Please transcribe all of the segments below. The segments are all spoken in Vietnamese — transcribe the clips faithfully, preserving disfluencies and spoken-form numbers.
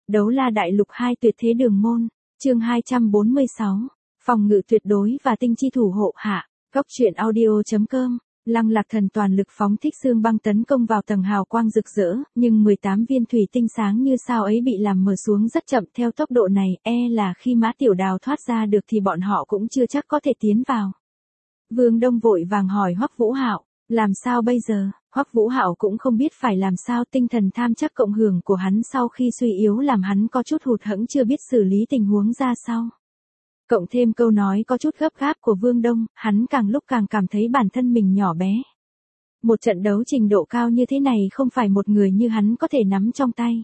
Đấu la đại lục hai tuyệt thế đường môn, chương hai trăm bốn mươi sáu, phòng ngự tuyệt đối và tinh chi thủ hộ hạ, góc truyện audio.com, Lăng Lạc Thần toàn lực phóng thích xương băng tấn công vào tầng hào quang rực rỡ, nhưng mười tám viên thủy tinh sáng như sao ấy bị làm mờ xuống rất chậm theo tốc độ này, e là khi Mã Tiểu Đào thoát ra được thì bọn họ cũng chưa chắc có thể tiến vào. Vương Đông vội vàng hỏi Hoắc Vũ Hạo, làm sao bây giờ? Hoắc Vũ Hạo cũng không biết phải làm sao, tinh thần tham chắc cộng hưởng của hắn sau khi suy yếu làm hắn có chút hụt hẫng chưa biết xử lý tình huống ra sao. Cộng thêm câu nói có chút gấp gáp của Vương Đông, hắn càng lúc càng cảm thấy bản thân mình nhỏ bé. Một trận đấu trình độ cao như thế này không phải một người như hắn có thể nắm trong tay.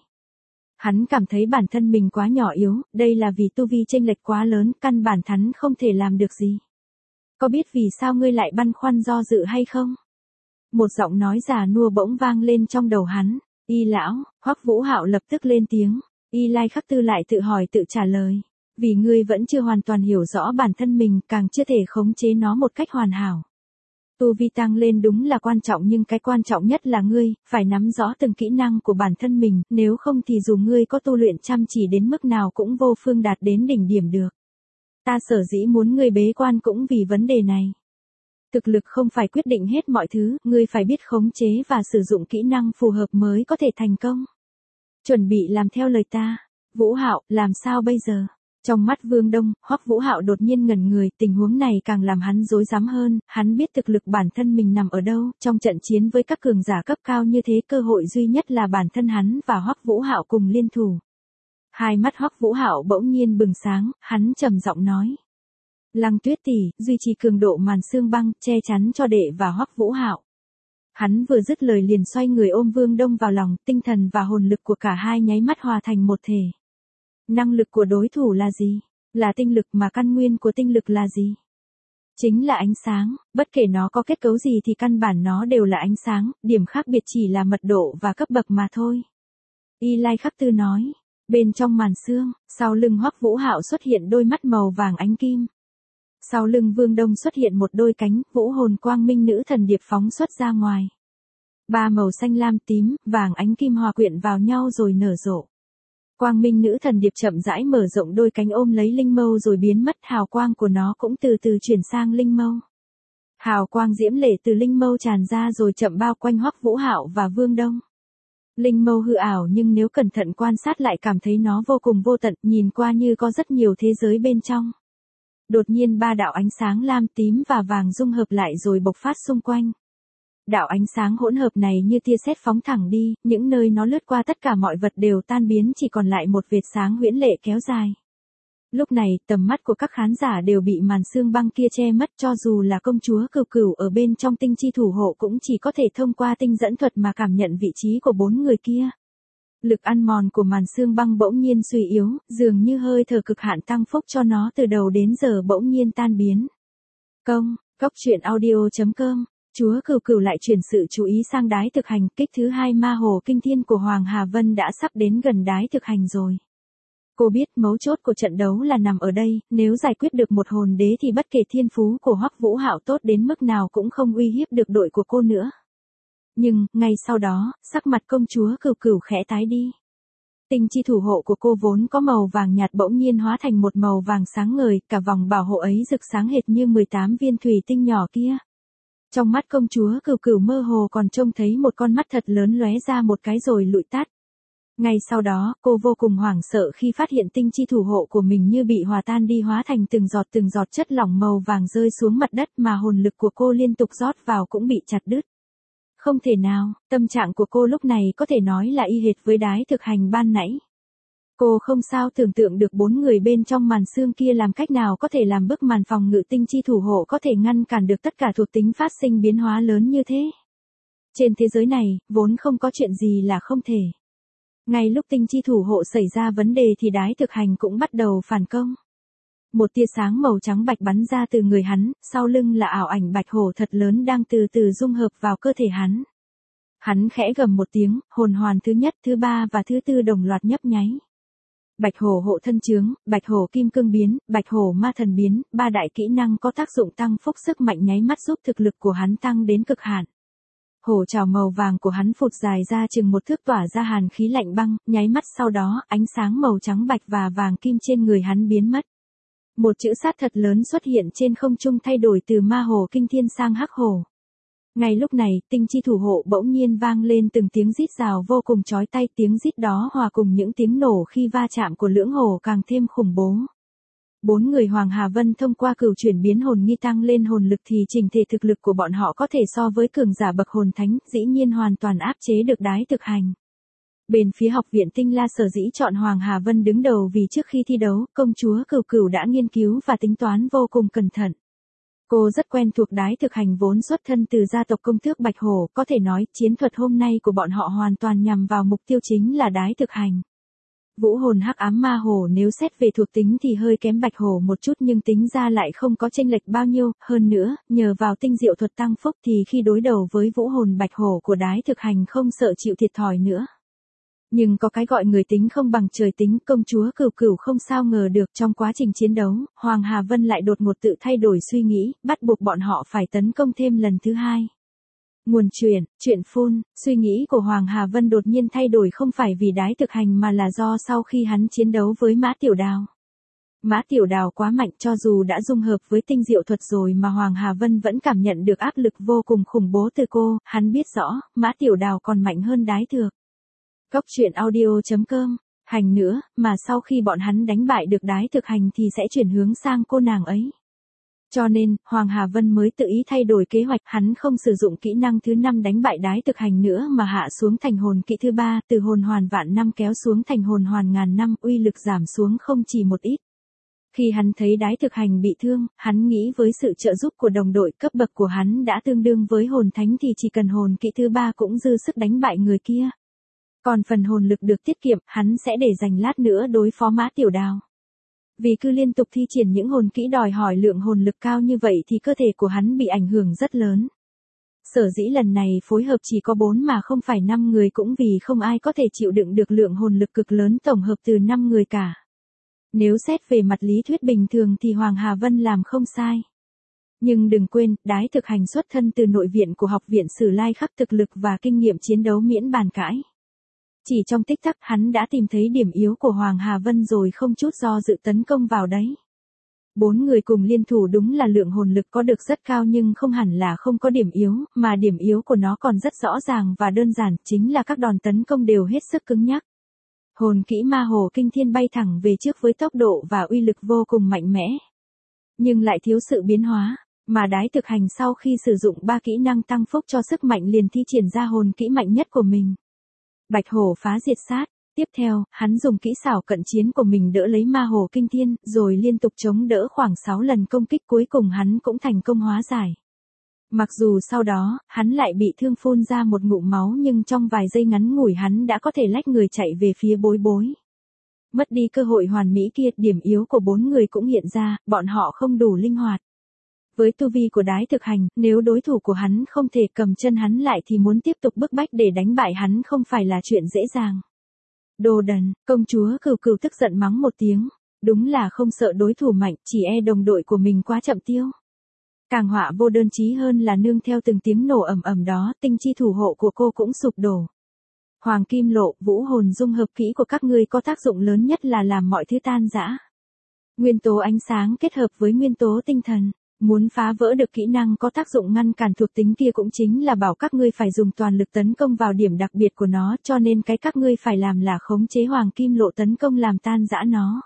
Hắn cảm thấy bản thân mình quá nhỏ yếu, đây là vì tu vi chênh lệch quá lớn, căn bản hắn không thể làm được gì. Có biết vì sao ngươi lại băn khoăn do dự hay không? Một giọng nói già nua bỗng vang lên trong đầu hắn. Y lão, Hoắc Vũ Hạo lập tức lên tiếng. Y Lai Khắc Tư lại tự hỏi tự trả lời. Vì ngươi vẫn chưa hoàn toàn hiểu rõ bản thân mình, càng chưa thể khống chế nó một cách hoàn hảo. Tu vi tăng lên đúng là quan trọng, nhưng cái quan trọng nhất là ngươi, phải nắm rõ từng kỹ năng của bản thân mình, nếu không thì dù ngươi có tu luyện chăm chỉ đến mức nào cũng vô phương đạt đến đỉnh điểm được. Ta sở dĩ muốn ngươi bế quan cũng vì vấn đề này. Thực lực không phải quyết định hết mọi thứ, ngươi phải biết khống chế và sử dụng kỹ năng phù hợp mới có thể thành công. Chuẩn bị làm theo lời ta. Vũ Hạo, làm sao bây giờ? Trong mắt Vương Đông, Hoắc Vũ Hạo đột nhiên ngẩn người, tình huống này càng làm hắn rối rắm hơn, hắn biết thực lực bản thân mình nằm ở đâu, trong trận chiến với các cường giả cấp cao như thế cơ hội duy nhất là bản thân hắn và Hoắc Vũ Hạo cùng liên thủ. Hai mắt Hoắc Vũ Hạo bỗng nhiên bừng sáng, hắn trầm giọng nói. Lăng Tuyết tỷ, duy trì cường độ màn xương băng, che chắn cho đệ và Hoắc Vũ Hạo. Hắn vừa dứt lời liền xoay người ôm Vương Đông vào lòng, tinh thần và hồn lực của cả hai nháy mắt hòa thành một thể. Năng lực của đối thủ là gì? Là tinh lực, mà căn nguyên của tinh lực là gì? Chính là ánh sáng, bất kể nó có kết cấu gì thì căn bản nó đều là ánh sáng, điểm khác biệt chỉ là mật độ và cấp bậc mà thôi. Y Lai Khắc Tư nói, bên trong màn xương, sau lưng Hoắc Vũ Hạo xuất hiện đôi mắt màu vàng ánh kim. Sau lưng Vương Đông xuất hiện một đôi cánh, vũ hồn quang minh nữ thần điệp phóng xuất ra ngoài. Ba màu xanh lam tím, vàng ánh kim hòa quyện vào nhau rồi nở rộ. Quang minh nữ thần điệp chậm rãi mở rộng đôi cánh ôm lấy linh mâu rồi biến mất, hào quang của nó cũng từ từ chuyển sang linh mâu. Hào quang diễm lệ từ linh mâu tràn ra rồi chậm bao quanh Hoắc Vũ Hạo và Vương Đông. Linh mâu hư ảo nhưng nếu cẩn thận quan sát lại cảm thấy nó vô cùng vô tận, nhìn qua như có rất nhiều thế giới bên trong. Đột nhiên ba đạo ánh sáng lam, tím và vàng dung hợp lại rồi bộc phát xung quanh. Đạo ánh sáng hỗn hợp này như tia sét phóng thẳng đi, những nơi nó lướt qua tất cả mọi vật đều tan biến, chỉ còn lại một vệt sáng huyễn lệ kéo dài. Lúc này, tầm mắt của các khán giả đều bị màn xương băng kia che mất, cho dù là công chúa Cửu Cửu ở bên trong tinh chi thủ hộ cũng chỉ có thể thông qua tinh dẫn thuật mà cảm nhận vị trí của bốn người kia. Lực ăn mòn của màn xương băng bỗng nhiên suy yếu, dường như hơi thở cực hạn tăng phúc cho nó từ đầu đến giờ bỗng nhiên tan biến. Công, góc truyện audio.com, chúa Cửu Cửu lại chuyển sự chú ý sang đái thực hành, kích thứ hai ma hồ kinh thiên của Hoàng Hà Vân đã sắp đến gần đái thực hành rồi. Cô biết mấu chốt của trận đấu là nằm ở đây, nếu giải quyết được một hồn đế thì bất kể thiên phú của Hoắc Vũ Hạo tốt đến mức nào cũng không uy hiếp được đội của cô nữa. Nhưng, ngay sau đó, sắc mặt công chúa Cửu Cửu khẽ tái đi. Tinh chi thủ hộ của cô vốn có màu vàng nhạt bỗng nhiên hóa thành một màu vàng sáng ngời, cả vòng bảo hộ ấy rực sáng hệt như mười tám viên thủy tinh nhỏ kia. Trong mắt công chúa Cửu Cửu mơ hồ còn trông thấy một con mắt thật lớn lóe ra một cái rồi lụi tắt. Ngay sau đó, cô vô cùng hoảng sợ khi phát hiện tinh chi thủ hộ của mình như bị hòa tan đi, hóa thành từng giọt từng giọt chất lỏng màu vàng rơi xuống mặt đất, mà hồn lực của cô liên tục rót vào cũng bị chặt đứt. Không thể nào, tâm trạng của cô lúc này có thể nói là y hệt với đái thực hành ban nãy. Cô không sao tưởng tượng được bốn người bên trong màn xương kia làm cách nào có thể làm bức màn phòng ngự tinh chi thủ hộ có thể ngăn cản được tất cả thuộc tính phát sinh biến hóa lớn như thế. Trên thế giới này, vốn không có chuyện gì là không thể. Ngay lúc tinh chi thủ hộ xảy ra vấn đề thì đái thực hành cũng bắt đầu phản công. Một tia sáng màu trắng bạch bắn ra từ người hắn, sau lưng là ảo ảnh bạch hổ thật lớn đang từ từ dung hợp vào cơ thể hắn. Hắn khẽ gầm một tiếng, hồn hoàn thứ nhất, thứ ba và thứ tư đồng loạt nhấp nháy. Bạch hổ hộ thân chướng, bạch hổ kim cương biến, bạch hổ ma thần biến, ba đại kỹ năng có tác dụng tăng phúc sức mạnh nháy mắt giúp thực lực của hắn tăng đến cực hạn. Hổ trảo màu vàng của hắn phụt dài ra chừng một thước tỏa ra hàn khí lạnh băng, nháy mắt sau đó, ánh sáng màu trắng bạch và vàng kim trên người hắn biến mất. Một chữ sát thật lớn xuất hiện trên không trung thay đổi từ ma hổ kinh thiên sang hắc hổ. Ngay lúc này, tinh chi thủ hộ bỗng nhiên vang lên từng tiếng rít rào vô cùng chói tai, tiếng rít đó hòa cùng những tiếng nổ khi va chạm của lưỡng hổ càng thêm khủng bố. Bốn người Hoàng Hà Vân thông qua cửu chuyển biến hồn nghi tăng lên hồn lực thì trình thể thực lực của bọn họ có thể so với cường giả bậc hồn thánh, dĩ nhiên hoàn toàn áp chế được đái thực hành. Bên phía học viện Tinh La sở dĩ chọn Hoàng Hà Vân đứng đầu vì trước khi thi đấu, công chúa Cửu Cửu đã nghiên cứu và tính toán vô cùng cẩn thận. Cô rất quen thuộc đái thực hành vốn xuất thân từ gia tộc công tước Bạch Hổ, có thể nói chiến thuật hôm nay của bọn họ hoàn toàn nhằm vào mục tiêu chính là đái thực hành. Vũ hồn hắc ám ma hổ nếu xét về thuộc tính thì hơi kém Bạch Hổ một chút nhưng tính ra lại không có chênh lệch bao nhiêu, hơn nữa, nhờ vào tinh diệu thuật tăng phúc thì khi đối đầu với vũ hồn Bạch Hổ của đái thực hành không sợ chịu thiệt thòi nữa. Nhưng có cái gọi người tính không bằng trời tính, công chúa Cửu Cửu không sao ngờ được trong quá trình chiến đấu, Hoàng Hà Vân lại đột ngột tự thay đổi suy nghĩ, bắt buộc bọn họ phải tấn công thêm lần thứ hai. Nguồn truyền, chuyện phun, suy nghĩ của Hoàng Hà Vân đột nhiên thay đổi không phải vì đái thực hành mà là do sau khi hắn chiến đấu với Mã Tiểu Đào. Mã Tiểu Đào quá mạnh, cho dù đã dung hợp với tinh diệu thuật rồi mà Hoàng Hà Vân vẫn cảm nhận được áp lực vô cùng khủng bố từ cô, hắn biết rõ, Mã Tiểu Đào còn mạnh hơn đái thược. Góc truyện audio chấm com, hành nữa, mà sau khi bọn hắn đánh bại được đái thực hành thì sẽ chuyển hướng sang cô nàng ấy. Cho nên, Hoàng Hà Vân mới tự ý thay đổi kế hoạch, hắn không sử dụng kỹ năng thứ năm đánh bại đái thực hành nữa mà hạ xuống thành hồn kỹ thứ ba, từ hồn hoàn vạn năm kéo xuống thành hồn hoàn ngàn năm, uy lực giảm xuống không chỉ một ít. Khi hắn thấy đái thực hành bị thương, hắn nghĩ với sự trợ giúp của đồng đội, cấp bậc của hắn đã tương đương với hồn thánh thì chỉ cần hồn kỹ thứ ba cũng dư sức đánh bại người kia. Còn phần hồn lực được tiết kiệm, hắn sẽ để dành lát nữa đối phó Mã Tiểu Đào. Vì cứ liên tục thi triển những hồn kỹ đòi hỏi lượng hồn lực cao như vậy thì cơ thể của hắn bị ảnh hưởng rất lớn. Sở dĩ lần này phối hợp chỉ có bốn mà không phải năm người cũng vì không ai có thể chịu đựng được lượng hồn lực cực lớn tổng hợp từ năm người cả. Nếu xét về mặt lý thuyết bình thường thì Hoàng Hà Vân làm không sai. Nhưng đừng quên, đái thực hành xuất thân từ nội viện của học viện Sử Lai khắc thực lực và kinh nghiệm chiến đấu miễn bàn cãi. Chỉ trong tích tắc hắn đã tìm thấy điểm yếu của Hoàng Hà Vân rồi không chút do dự tấn công vào đấy. Bốn người cùng liên thủ đúng là lượng hồn lực có được rất cao nhưng không hẳn là không có điểm yếu, mà điểm yếu của nó còn rất rõ ràng và đơn giản, chính là các đòn tấn công đều hết sức cứng nhắc. Hồn kỹ ma hồ kinh thiên bay thẳng về trước với tốc độ và uy lực vô cùng mạnh mẽ. Nhưng lại thiếu sự biến hóa, mà đái thực hành sau khi sử dụng ba kỹ năng tăng phúc cho sức mạnh liền thi triển ra hồn kỹ mạnh nhất của mình. Bạch hổ phá diệt sát. Tiếp theo, hắn dùng kỹ xảo cận chiến của mình đỡ lấy ma hồ kinh thiên, rồi liên tục chống đỡ khoảng sáu lần công kích, cuối cùng hắn cũng thành công hóa giải. Mặc dù sau đó, hắn lại bị thương phun ra một ngụm máu nhưng trong vài giây ngắn ngủi hắn đã có thể lách người chạy về phía bối bối. Mất đi cơ hội hoàn mỹ kia, điểm yếu của bốn người cũng hiện ra, bọn họ không đủ linh hoạt. Với tu vi của đái thực hành, nếu đối thủ của hắn không thể cầm chân hắn lại thì muốn tiếp tục bức bách để đánh bại hắn không phải là chuyện dễ dàng. Đồ đần, công chúa Cửu Cửu tức giận mắng một tiếng, đúng là không sợ đối thủ mạnh, chỉ e đồng đội của mình quá chậm tiêu. Càng họa vô đơn chí hơn là nương theo từng tiếng nổ ầm ầm đó, tinh chi thủ hộ của cô cũng sụp đổ. Hoàng Kim Lộ, vũ hồn dung hợp kỹ của các ngươi có tác dụng lớn nhất là làm mọi thứ tan rã. Nguyên tố ánh sáng kết hợp với nguyên tố tinh thần, muốn phá vỡ được kỹ năng có tác dụng ngăn cản thuộc tính kia cũng chính là bảo các ngươi phải dùng toàn lực tấn công vào điểm đặc biệt của nó, cho nên cái các ngươi phải làm là khống chế Hoàng Kim Lộ tấn công làm tan rã nó.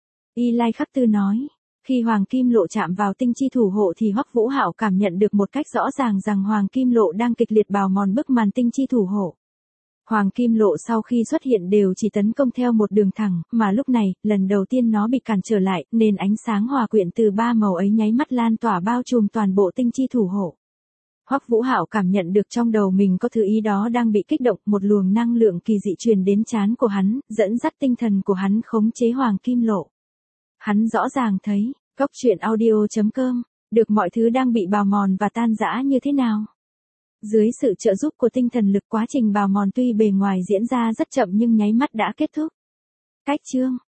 Y Lai Khắc Tư nói, khi Hoàng Kim Lộ chạm vào tinh chi thủ hộ thì Hoắc Vũ Hạo cảm nhận được một cách rõ ràng rằng Hoàng Kim Lộ đang kịch liệt bào mòn bức màn tinh chi thủ hộ. Hoàng Kim Lộ sau khi xuất hiện đều chỉ tấn công theo một đường thẳng, mà lúc này, lần đầu tiên nó bị cản trở lại, nên ánh sáng hòa quyện từ ba màu ấy nháy mắt lan tỏa bao trùm toàn bộ tinh chi thủ hộ. Hoắc Vũ Hạo cảm nhận được trong đầu mình có thứ ý đó đang bị kích động, một luồng năng lượng kỳ dị truyền đến trán của hắn, dẫn dắt tinh thần của hắn khống chế Hoàng Kim Lộ. Hắn rõ ràng thấy, góc truyện audio chấm com, được mọi thứ đang bị bào mòn và tan rã như thế nào. Dưới sự trợ giúp của tinh thần lực, quá trình bào mòn tuy bề ngoài diễn ra rất chậm nhưng nháy mắt đã kết thúc. Cách chương